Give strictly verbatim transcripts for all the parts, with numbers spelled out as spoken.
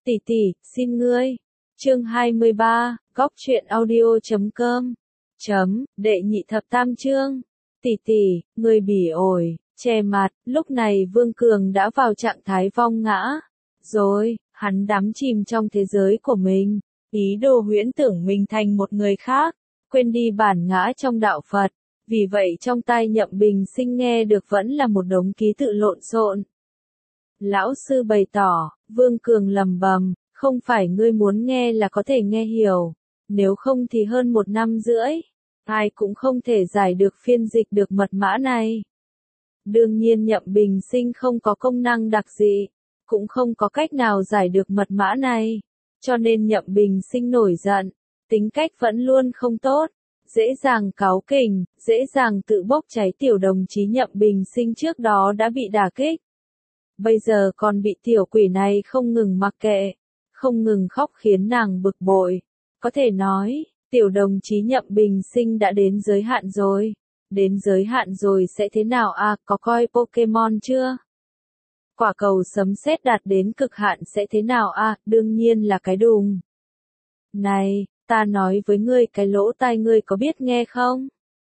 Tỷ tỷ, xin ngươi. Chương hai mươi ba, góc truyện audio chấm com. Chấm, đệ nhị thập tam chương. Tỷ tỷ, ngươi bỉ ổi, che mặt, lúc này Vương Cường đã vào trạng thái vong ngã. Rồi, hắn đắm chìm trong thế giới của mình, ý đồ huyễn tưởng mình thành một người khác, quên đi bản ngã trong đạo Phật. Vì vậy trong tai Nhậm Bình Sinh nghe được vẫn là một đống ký tự lộn xộn. Lão sư bày tỏ, Vương Cường lầm bầm, không phải ngươi muốn nghe là có thể nghe hiểu, nếu không thì hơn một năm rưỡi, ai cũng không thể giải được phiên dịch được mật mã này. Đương nhiên Nhậm Bình Sinh không có công năng đặc dị, cũng không có cách nào giải được mật mã này, cho nên Nhậm Bình Sinh nổi giận, tính cách vẫn luôn không tốt, dễ dàng cáu kỉnh, dễ dàng tự bốc cháy. Tiểu đồng chí Nhậm Bình Sinh trước đó đã bị đả kích. Bây giờ còn bị tiểu quỷ này không ngừng mặc kệ, không ngừng khóc khiến nàng bực bội. Có thể nói, tiểu đồng chí Nhậm Bình Sinh đã đến giới hạn rồi. Đến giới hạn rồi sẽ thế nào à, có coi Pokemon chưa? Quả cầu sấm sét đạt đến cực hạn sẽ thế nào à, đương nhiên là cái đùng. Này, ta nói với ngươi, cái lỗ tai ngươi có biết nghe không?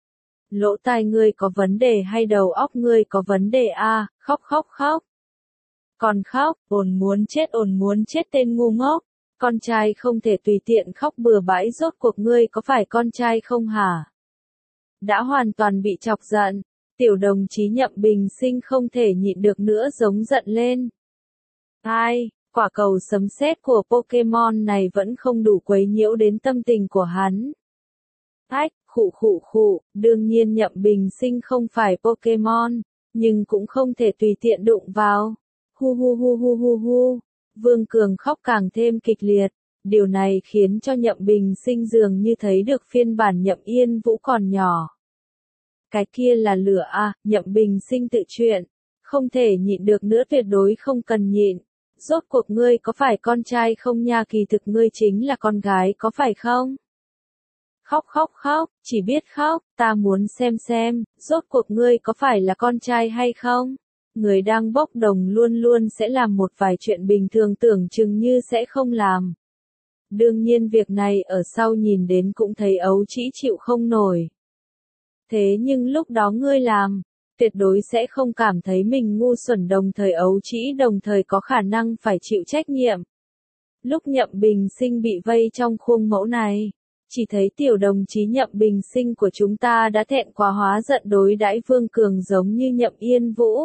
Lỗ tai ngươi có vấn đề hay đầu óc ngươi có vấn đề à, khóc khóc khóc. Còn khóc, ồn muốn chết ồn muốn chết tên ngu ngốc. Con trai không thể tùy tiện khóc bừa bãi, rốt cuộc ngươi có phải con trai không hả? Đã hoàn toàn bị chọc giận, tiểu đồng chí Nhậm Bình Sinh không thể nhịn được nữa giống giận lên. Ai, quả cầu sấm sét của Pokemon này vẫn không đủ quấy nhiễu đến tâm tình của hắn. Ách, khụ khụ khụ, đương nhiên Nhậm Bình Sinh không phải Pokemon, nhưng cũng không thể tùy tiện đụng vào. Hu hu hu hu hu hu, Vương Cường khóc càng thêm kịch liệt, điều này khiến cho Nhậm Bình Sinh dường như thấy được phiên bản Nhậm Yên Vũ còn nhỏ. Cái kia là lửa à, Nhậm Bình Sinh tự truyện, không thể nhịn được nữa, tuyệt đối không cần nhịn. Rốt cuộc ngươi có phải con trai không nha, kỳ thực ngươi chính là con gái có phải không? Khóc khóc khóc, chỉ biết khóc, ta muốn xem xem, rốt cuộc ngươi có phải là con trai hay không? Người đang bốc đồng luôn luôn sẽ làm một vài chuyện bình thường tưởng chừng như sẽ không làm. Đương nhiên việc này ở sau nhìn đến cũng thấy ấu trĩ chịu không nổi. Thế nhưng lúc đó ngươi làm, tuyệt đối sẽ không cảm thấy mình ngu xuẩn, đồng thời ấu trĩ, đồng thời có khả năng phải chịu trách nhiệm. Lúc Nhậm Bình Sinh bị vây trong khuôn mẫu này, chỉ thấy tiểu đồng chí Nhậm Bình Sinh của chúng ta đã thẹn quá hóa giận đối đãi Vương Cường giống như Nhậm Yên Vũ.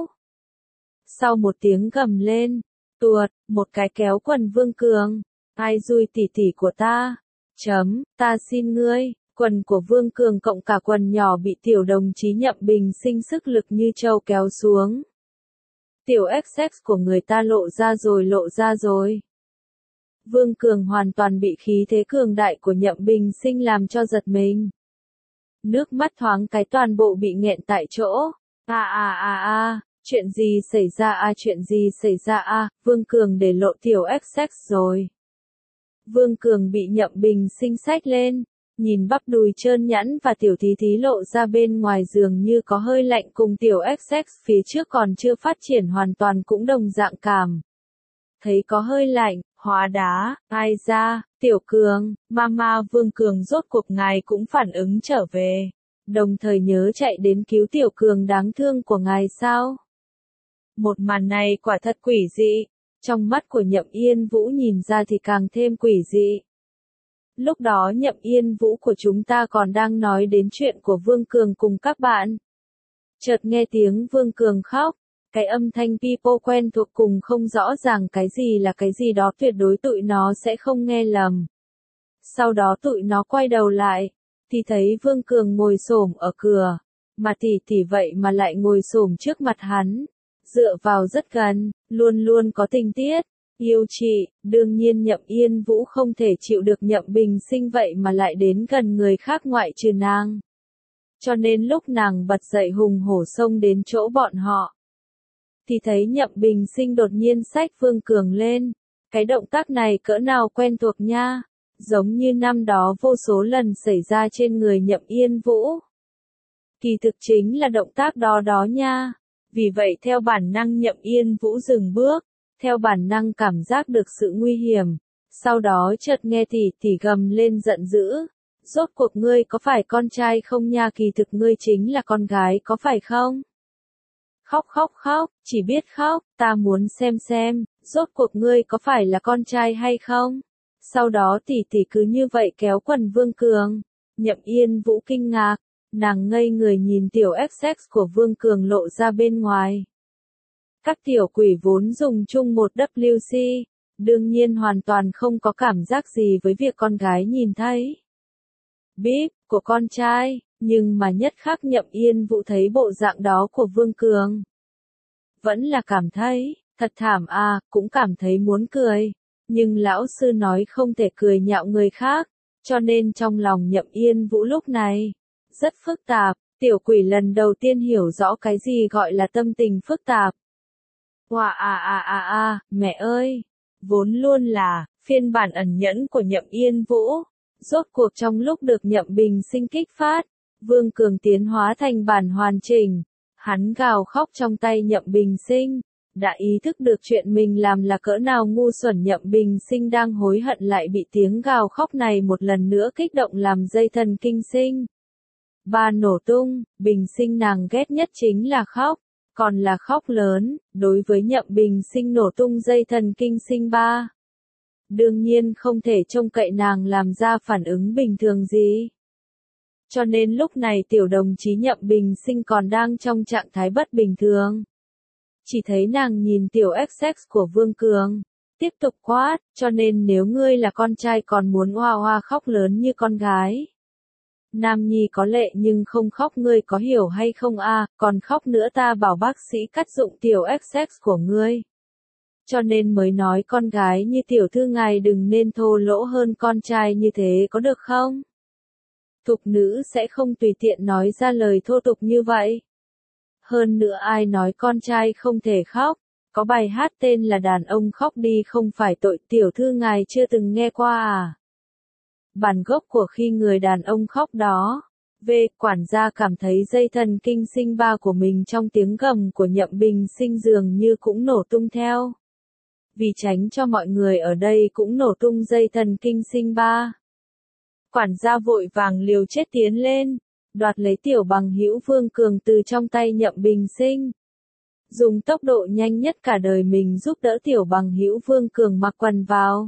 Sau một tiếng gầm lên, tuột, một cái kéo quần Vương Cường. Ai dui tỷ tỷ của ta? Chấm, ta xin ngươi. Quần của Vương Cường cộng cả quần nhỏ bị tiểu đồng chí Nhậm Bình Sinh sức lực như trâu kéo xuống. Tiểu ích ích của người ta lộ ra rồi, lộ ra rồi. Vương Cường hoàn toàn bị khí thế cường đại của Nhậm Bình Sinh làm cho giật mình. Nước mắt thoáng cái toàn bộ bị nghẹn tại chỗ. A a a a. Chuyện gì xảy ra à, chuyện gì xảy ra à, Vương Cường để lộ tiểu ích ích rồi. Vương Cường bị Nhậm Bình Sinh xách lên, nhìn bắp đùi trơn nhẵn và tiểu thí thí lộ ra bên ngoài dường như có hơi lạnh, cùng tiểu ích ích phía trước còn chưa phát triển hoàn toàn cũng đồng dạng cảm. Thấy có hơi lạnh, hóa đá, ai ra, tiểu Cường, mama. Vương Cường rốt cuộc ngài cũng phản ứng trở về, đồng thời nhớ chạy đến cứu tiểu Cường đáng thương của ngài sao? Một màn này quả thật quỷ dị, trong mắt của Nhậm Yên Vũ nhìn ra thì càng thêm quỷ dị. Lúc đó Nhậm Yên Vũ của chúng ta còn đang nói đến chuyện của Vương Cường cùng các bạn. Chợt nghe tiếng Vương Cường khóc, cái âm thanh pipo quen thuộc cùng không rõ ràng cái gì là cái gì đó, tuyệt đối tụi nó sẽ không nghe lầm. Sau đó tụi nó quay đầu lại, thì thấy Vương Cường ngồi xổm ở cửa, mà tỷ tỷ vậy mà lại ngồi xổm trước mặt hắn. Dựa vào rất gần, luôn luôn có tình tiết, yêu chị. Đương nhiên Nhậm Yên Vũ không thể chịu được Nhậm Bình Sinh vậy mà lại đến gần người khác ngoại trừ nàng. Cho nên lúc nàng bật dậy hùng hổ xông đến chỗ bọn họ, thì thấy Nhậm Bình Sinh đột nhiên xách Vương Cường lên. Cái động tác này cỡ nào quen thuộc nha, giống như năm đó vô số lần xảy ra trên người Nhậm Yên Vũ. Kỳ thực chính là động tác đó đó nha. Vì vậy theo bản năng Nhậm Yên Vũ dừng bước, theo bản năng cảm giác được sự nguy hiểm, sau đó chợt nghe tỷ tỷ gầm lên giận dữ. Rốt cuộc ngươi có phải con trai không nha, kỳ thực ngươi chính là con gái có phải không? Khóc khóc khóc, chỉ biết khóc, ta muốn xem xem, rốt cuộc ngươi có phải là con trai hay không? Sau đó tỷ tỷ cứ như vậy kéo quần Vương Cường. Nhậm Yên Vũ kinh ngạc, nàng ngây người nhìn tiểu ích ích của Vương Cường lộ ra bên ngoài. Các tiểu quỷ vốn dùng chung một W C, đương nhiên hoàn toàn không có cảm giác gì với việc con gái nhìn thấy bíp của con trai, nhưng mà nhất khắc Nhậm Yên Vũ thấy bộ dạng đó của Vương Cường. Vẫn là cảm thấy, thật thảm à, cũng cảm thấy muốn cười, nhưng lão sư nói không thể cười nhạo người khác, cho nên trong lòng Nhậm Yên Vũ lúc này rất phức tạp, tiểu quỷ lần đầu tiên hiểu rõ cái gì gọi là tâm tình phức tạp. Wow à à à à, mẹ ơi, vốn luôn là phiên bản ẩn nhẫn của Nhậm Yên Vũ, rốt cuộc trong lúc được Nhậm Bình Sinh kích phát, Vương Cường tiến hóa thành bản hoàn chỉnh, hắn gào khóc trong tay Nhậm Bình Sinh, đã ý thức được chuyện mình làm là cỡ nào ngu xuẩn. Nhậm Bình Sinh đang hối hận lại bị tiếng gào khóc này một lần nữa kích động làm dây thần kinh sinh ba nổ tung. Bình Sinh nàng ghét nhất chính là khóc, còn là khóc lớn, đối với Nhậm Bình Sinh nổ tung dây thần kinh sinh ba. Đương nhiên không thể trông cậy nàng làm ra phản ứng bình thường gì. Cho nên lúc này tiểu đồng chí Nhậm Bình Sinh còn đang trong trạng thái bất bình thường. Chỉ thấy nàng nhìn tiểu ích ích của Vương Cường, tiếp tục quát, cho nên nếu ngươi là con trai còn muốn hoa hoa khóc lớn như con gái. Nam nhi có lệ nhưng không khóc, ngươi có hiểu hay không a? À, còn khóc nữa ta bảo bác sĩ cắt dụng tiểu ích ích của ngươi. Cho nên mới nói con gái như tiểu thư ngài đừng nên thô lỗ hơn con trai như thế có được không? Thục nữ sẽ không tùy tiện nói ra lời thô tục như vậy. Hơn nữa ai nói con trai không thể khóc, có bài hát tên là đàn ông khóc đi không phải tội, tiểu thư ngài chưa từng nghe qua à? Bản gốc của khi người đàn ông khóc đó. V. Quản gia cảm thấy dây thần kinh sinh ba của mình trong tiếng gầm của Nhậm Bình Sinh dường như cũng nổ tung theo. Vì tránh cho mọi người ở đây cũng nổ tung dây thần kinh sinh ba, quản gia vội vàng liều chết tiến lên, đoạt lấy tiểu bằng hữu Vương Cường từ trong tay Nhậm Bình Sinh. Dùng tốc độ nhanh nhất cả đời mình giúp đỡ tiểu bằng hữu Vương Cường mặc quần vào.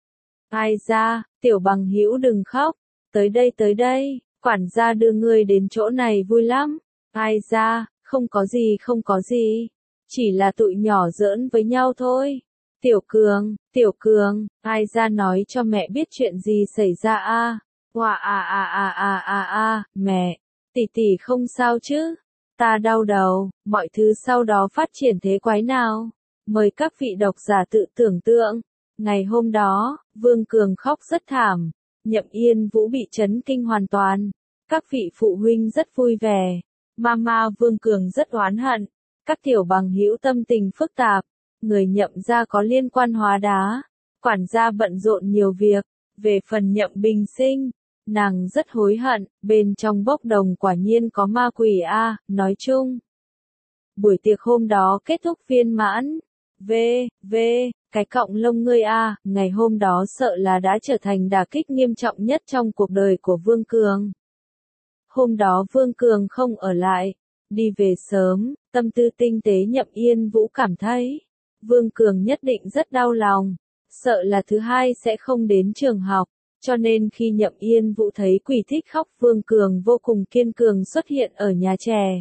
Ai ra, tiểu bằng hữu đừng khóc, tới đây tới đây, quản gia đưa ngươi đến chỗ này vui lắm. Ai ra, không có gì không có gì, chỉ là tụi nhỏ giỡn với nhau thôi. Tiểu Cường, Tiểu Cường, ai ra nói cho mẹ biết chuyện gì xảy ra a? Wow à à à à à à, mẹ, tỷ tỷ không sao chứ? Ta đau đầu, mọi thứ sau đó phát triển thế quái nào? Mời các vị độc giả tự tưởng tượng. Ngày hôm đó, Vương Cường khóc rất thảm, Nhậm Yên Vũ bị chấn kinh hoàn toàn. Các vị phụ huynh rất vui vẻ, Mama Vương Cường rất oán hận, các tiểu bằng hữu tâm tình phức tạp. Người Nhậm gia có liên quan hóa đá, quản gia bận rộn nhiều việc. Về phần Nhậm Bình Sinh, nàng rất hối hận, bên trong bốc đồng quả nhiên có ma quỷ a. À, nói chung, buổi tiệc hôm đó kết thúc viên mãn. V, V, cái cọng lông ngươi a, à, ngày hôm đó sợ là đã trở thành đả kích nghiêm trọng nhất trong cuộc đời của Vương Cường. Hôm đó Vương Cường không ở lại, đi về sớm, tâm tư tinh tế Nhậm Yên Vũ cảm thấy Vương Cường nhất định rất đau lòng, sợ là thứ hai sẽ không đến trường học, cho nên khi Nhậm Yên Vũ thấy quỷ thích khóc Vương Cường vô cùng kiên cường xuất hiện ở nhà trẻ.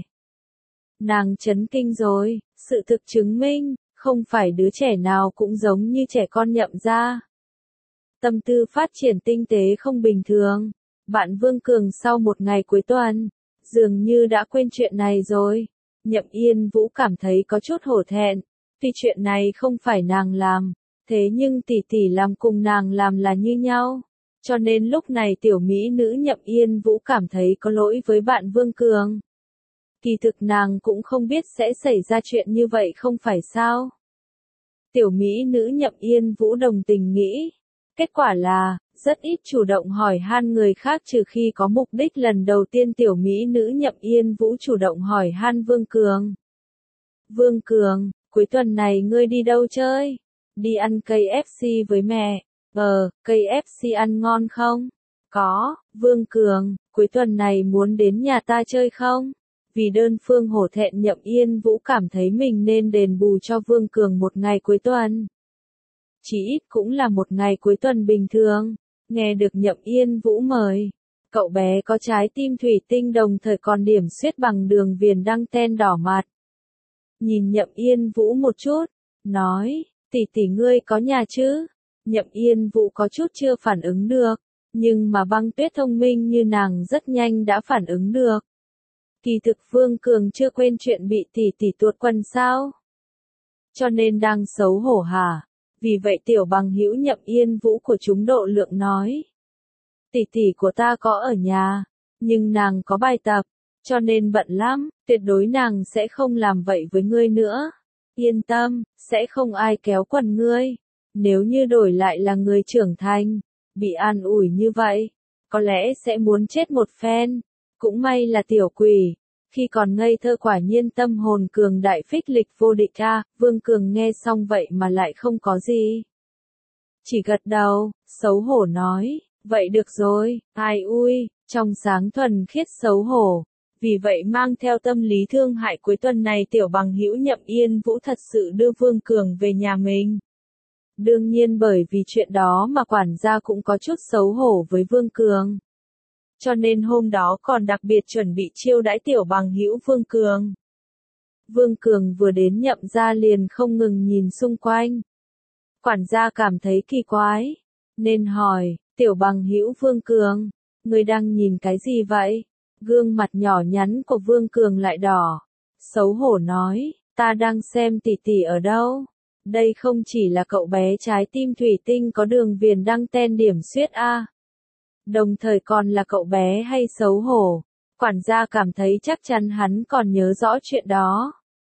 Nàng chấn kinh rồi, sự thực chứng minh, không phải đứa trẻ nào cũng giống như trẻ con Nhậm gia. Tâm tư phát triển tinh tế không bình thường, bạn Vương Cường sau một ngày cuối tuần, dường như đã quên chuyện này rồi. Nhậm Yên Vũ cảm thấy có chút hổ thẹn. Tuy chuyện này không phải nàng làm, thế nhưng tỷ tỷ làm cùng nàng làm là như nhau. Cho nên lúc này tiểu mỹ nữ Nhậm Yên Vũ cảm thấy có lỗi với bạn Vương Cường. Kỳ thực nàng cũng không biết sẽ xảy ra chuyện như vậy không phải sao. Tiểu mỹ nữ Nhậm Yên Vũ đồng tình nghĩ. Kết quả là, rất ít chủ động hỏi han người khác trừ khi có mục đích. Lần đầu tiên tiểu mỹ nữ Nhậm Yên Vũ chủ động hỏi han Vương Cường. Vương Cường, cuối tuần này ngươi đi đâu chơi? Đi ăn cây ép xê với mẹ. Ờ, cây ép xê ăn ngon không? Có, Vương Cường, cuối tuần này muốn đến nhà ta chơi không? Vì đơn phương hổ thẹn Nhậm Yên Vũ cảm thấy mình nên đền bù cho Vương Cường một ngày cuối tuần. Chỉ ít cũng là một ngày cuối tuần bình thường. Nghe được Nhậm Yên Vũ mời, cậu bé có trái tim thủy tinh đồng thời còn điểm xuyết bằng đường viền đăng ten đỏ mặt. Nhìn Nhậm Yên Vũ một chút, nói, tỷ tỷ ngươi có nhà chứ? Nhậm Yên Vũ có chút chưa phản ứng được, nhưng mà Băng Tuyết thông minh như nàng rất nhanh đã phản ứng được. Kỳ thực Vương Cường chưa quên chuyện bị tỷ tỷ tuột quần sao? Cho nên đang xấu hổ hả? Vì vậy tiểu bằng hữu Nhậm Yên Vũ của chúng độ lượng nói. Tỷ tỷ của ta có ở nhà, nhưng nàng có bài tập, cho nên bận lắm, tuyệt đối nàng sẽ không làm vậy với ngươi nữa. Yên tâm, sẽ không ai kéo quần ngươi. Nếu như đổi lại là người trưởng thành, bị an ủi như vậy, có lẽ sẽ muốn chết một phen. Cũng may là tiểu quỷ, khi còn ngây thơ quả nhiên tâm hồn cường đại phích lịch vô địch a. À, Vương Cường nghe xong vậy mà lại không có gì. Chỉ gật đầu, xấu hổ nói, vậy được rồi, ai ui, trong sáng thuần khiết xấu hổ. Vì vậy mang theo tâm lý thương hại cuối tuần này tiểu bằng hữu Nhậm Yên Vũ thật sự đưa Vương Cường về nhà mình. Đương nhiên bởi vì chuyện đó mà quản gia cũng có chút xấu hổ với Vương Cường. Cho nên hôm đó còn đặc biệt chuẩn bị chiêu đãi tiểu bằng hữu Vương Cường. Vương Cường vừa đến Nhậm gia liền không ngừng nhìn xung quanh. Quản gia cảm thấy kỳ quái, nên hỏi, tiểu bằng hữu Vương Cường, ngươi đang nhìn cái gì vậy? Gương mặt nhỏ nhắn của Vương Cường lại đỏ. Xấu hổ nói, ta đang xem tỷ tỷ ở đâu. Đây không chỉ là cậu bé trái tim thủy tinh có đường viền đăng ten điểm xuyết a. Đồng thời còn là cậu bé hay xấu hổ. Quản gia cảm thấy chắc chắn hắn còn nhớ rõ chuyện đó.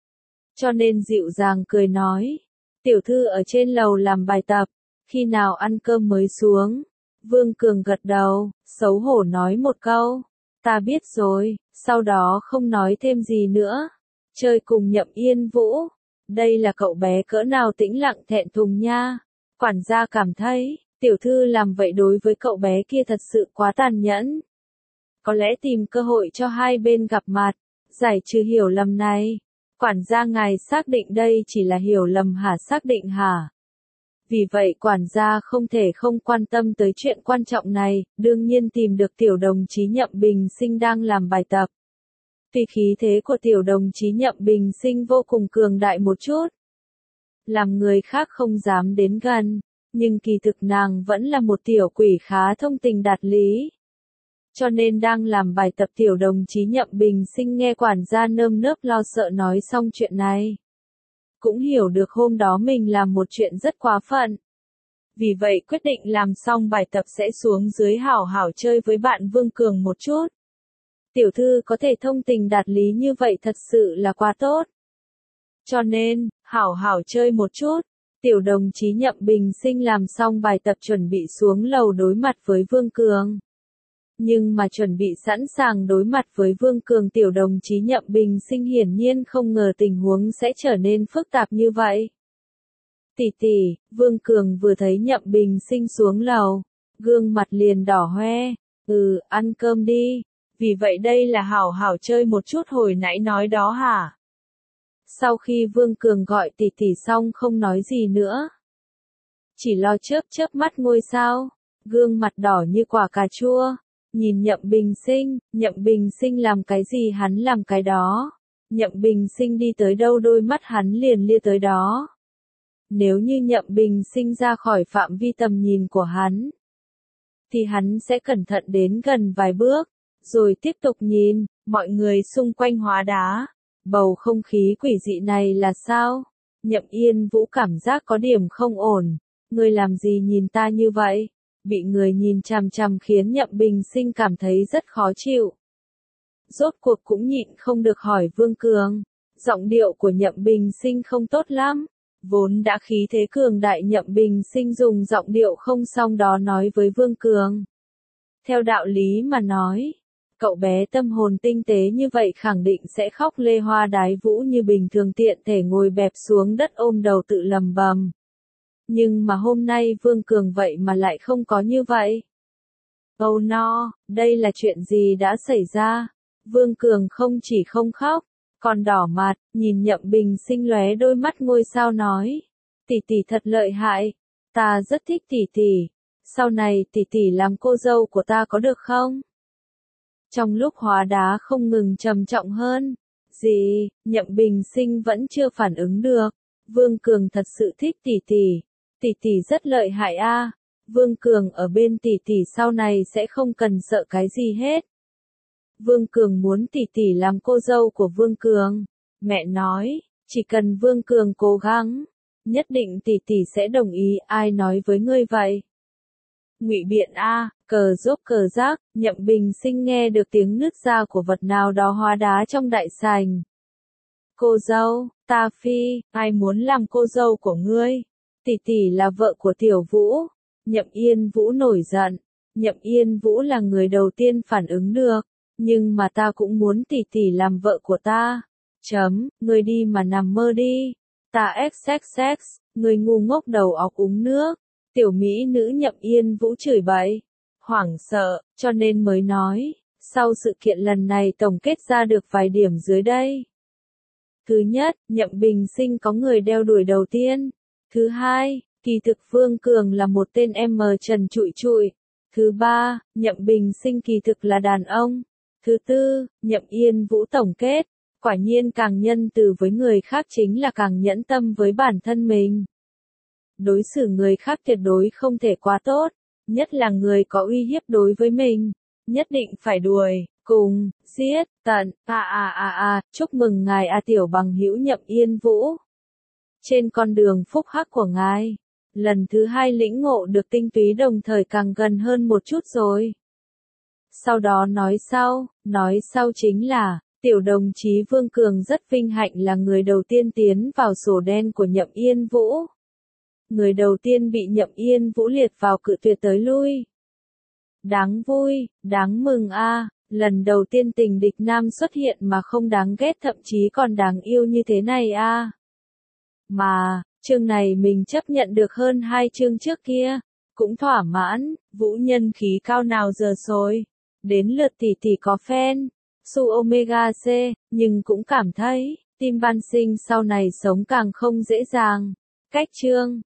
Cho nên dịu dàng cười nói, tiểu thư ở trên lầu làm bài tập, khi nào ăn cơm mới xuống. Vương Cường gật đầu, xấu hổ nói một câu, ta biết rồi, sau đó không nói thêm gì nữa. Chơi cùng Nhậm Yên Vũ, đây là cậu bé cỡ nào tĩnh lặng thẹn thùng nha. Quản gia cảm thấy, tiểu thư làm vậy đối với cậu bé kia thật sự quá tàn nhẫn. Có lẽ tìm cơ hội cho hai bên gặp mặt, giải trừ hiểu lầm này. Quản gia ngài xác định đây chỉ là hiểu lầm hả? Xác định hả? Vì vậy quản gia không thể không quan tâm tới chuyện quan trọng này, đương nhiên tìm được tiểu đồng chí Nhậm Bình Sinh đang làm bài tập. Tuy khí thế của tiểu đồng chí Nhậm Bình Sinh vô cùng cường đại một chút, làm người khác không dám đến gần, nhưng kỳ thực nàng vẫn là một tiểu quỷ khá thông tình đạt lý. Cho nên đang làm bài tập tiểu đồng chí Nhậm Bình Sinh nghe quản gia nơm nớp lo sợ nói xong chuyện này. Cũng hiểu được hôm đó mình làm một chuyện rất quá phận. Vì vậy quyết định làm xong bài tập sẽ xuống dưới hảo hảo chơi với bạn Vương Cường một chút. Tiểu thư có thể thông tình đạt lý như vậy thật sự là quá tốt. Cho nên, hảo hảo chơi một chút. Tiểu đồng chí Nhậm Bình Sinh làm xong bài tập chuẩn bị xuống lầu đối mặt với Vương Cường. Nhưng mà chuẩn bị sẵn sàng đối mặt với Vương Cường tiểu đồng chí Nhậm Bình Sinh hiển nhiên không ngờ tình huống sẽ trở nên phức tạp như vậy. Tỷ tỷ, Vương Cường vừa thấy Nhậm Bình Sinh xuống lầu, gương mặt liền đỏ hoe, ừ, ăn cơm đi, vì vậy đây là hảo hảo chơi một chút hồi nãy nói đó hả? Sau khi Vương Cường gọi tỷ tỷ xong không nói gì nữa. Chỉ lo chớp chớp mắt ngôi sao, gương mặt đỏ như quả cà chua. Nhìn Nhậm Bình Sinh, Nhậm Bình Sinh làm cái gì hắn làm cái đó. Nhậm Bình Sinh đi tới đâu đôi mắt hắn liền lia tới đó. Nếu như Nhậm Bình Sinh ra khỏi phạm vi tầm nhìn của hắn, thì hắn sẽ cẩn thận đến gần vài bước, rồi tiếp tục nhìn, mọi người xung quanh hóa đá. Bầu không khí quỷ dị này là sao? Nhậm Yên Vũ cảm giác có điểm không ổn. Ngươi làm gì nhìn ta như vậy? Bị người nhìn chằm chằm khiến Nhậm Bình Sinh cảm thấy rất khó chịu. Rốt cuộc cũng nhịn không được hỏi Vương Cường. Giọng điệu của Nhậm Bình Sinh không tốt lắm. Vốn đã khí thế cường đại Nhậm Bình Sinh dùng giọng điệu không xong đó nói với Vương Cường. Theo đạo lý mà nói, cậu bé tâm hồn tinh tế như vậy khẳng định sẽ khóc lê hoa đái vũ như bình thường, tiện thể ngồi bẹp xuống đất ôm đầu tự lầm bầm. Nhưng mà hôm nay Vương Cường vậy mà lại không có như vậy. Oh no, đây là chuyện gì đã xảy ra? Vương Cường không chỉ không khóc, còn đỏ mặt, nhìn Nhậm Bình Sinh lóe đôi mắt ngôi sao nói. Tỷ tỷ thật lợi hại, ta rất thích tỷ tỷ, sau này tỷ tỷ làm cô dâu của ta có được không? Trong lúc hóa đá không ngừng trầm trọng hơn, gì, Nhậm Bình Sinh vẫn chưa phản ứng được. Vương Cường thật sự thích tỷ tỷ, tỷ tỷ rất lợi hại a. Vương Cường ở bên tỷ tỷ sau này sẽ không cần sợ cái gì hết. Vương Cường muốn tỷ tỷ làm cô dâu của Vương Cường. Mẹ nói, chỉ cần Vương Cường cố gắng, nhất định tỷ tỷ sẽ đồng ý. Ai nói với ngươi vậy? Ngụy Biện a, cờ rốt cờ rác. Nhậm Bình Sinh nghe được tiếng nứt ra của vật nào đó hóa đá trong đại sảnh. Cô dâu, ta phi, ai muốn làm cô dâu của ngươi? Tỷ tỷ là vợ của Tiểu Vũ. Nhậm Yên Vũ nổi giận. Nhậm Yên Vũ là người đầu tiên phản ứng được. Nhưng mà ta cũng muốn tỷ tỷ làm vợ của ta. Chấm, ngươi đi mà nằm mơ đi. Ta xxx, ngươi ngu ngốc đầu óc uống nước. Tiểu mỹ nữ Nhậm Yên Vũ chửi bậy. Hoảng sợ, cho nên mới nói. Sau sự kiện lần này tổng kết ra được vài điểm dưới đây. Thứ nhất, Nhậm Bình Sinh có người đeo đuổi đầu tiên. Thứ hai, kỳ thực Vương Cường là một tên em trần trụi trụi. Thứ ba, Nhậm Bình Sinh kỳ thực là đàn ông. Thứ tư, Nhậm Yên Vũ tổng kết, quả nhiên càng nhân từ với người khác chính là càng nhẫn tâm với bản thân mình. Đối xử người khác tuyệt đối không thể quá tốt, nhất là người có uy hiếp đối với mình, nhất định phải đuổi, cùng, giết, tận, à à à à, chúc mừng ngài a tiểu bằng hữu Nhậm Yên Vũ. Trên con đường phúc hắc của ngài, lần thứ hai lĩnh ngộ được tinh túy đồng thời càng gần hơn một chút rồi. Sau đó nói sau, nói sau chính là, tiểu đồng chí Vương Cường rất vinh hạnh là người đầu tiên tiến vào sổ đen của Nhậm Yên Vũ. Người đầu tiên bị Nhậm Yên Vũ liệt vào cự tuyệt tới lui. Đáng vui, đáng mừng a, lần đầu tiên tình địch nam xuất hiện mà không đáng ghét thậm chí còn đáng yêu như thế này a. Mà, chương này mình chấp nhận được hơn hai chương trước kia, cũng thỏa mãn, Vũ nhân khí cao nào giờ rồi. Đến lượt tỷ tỷ có fan, Su Omega C, nhưng cũng cảm thấy, Tim Ban Sinh sau này sống càng không dễ dàng. Cách chương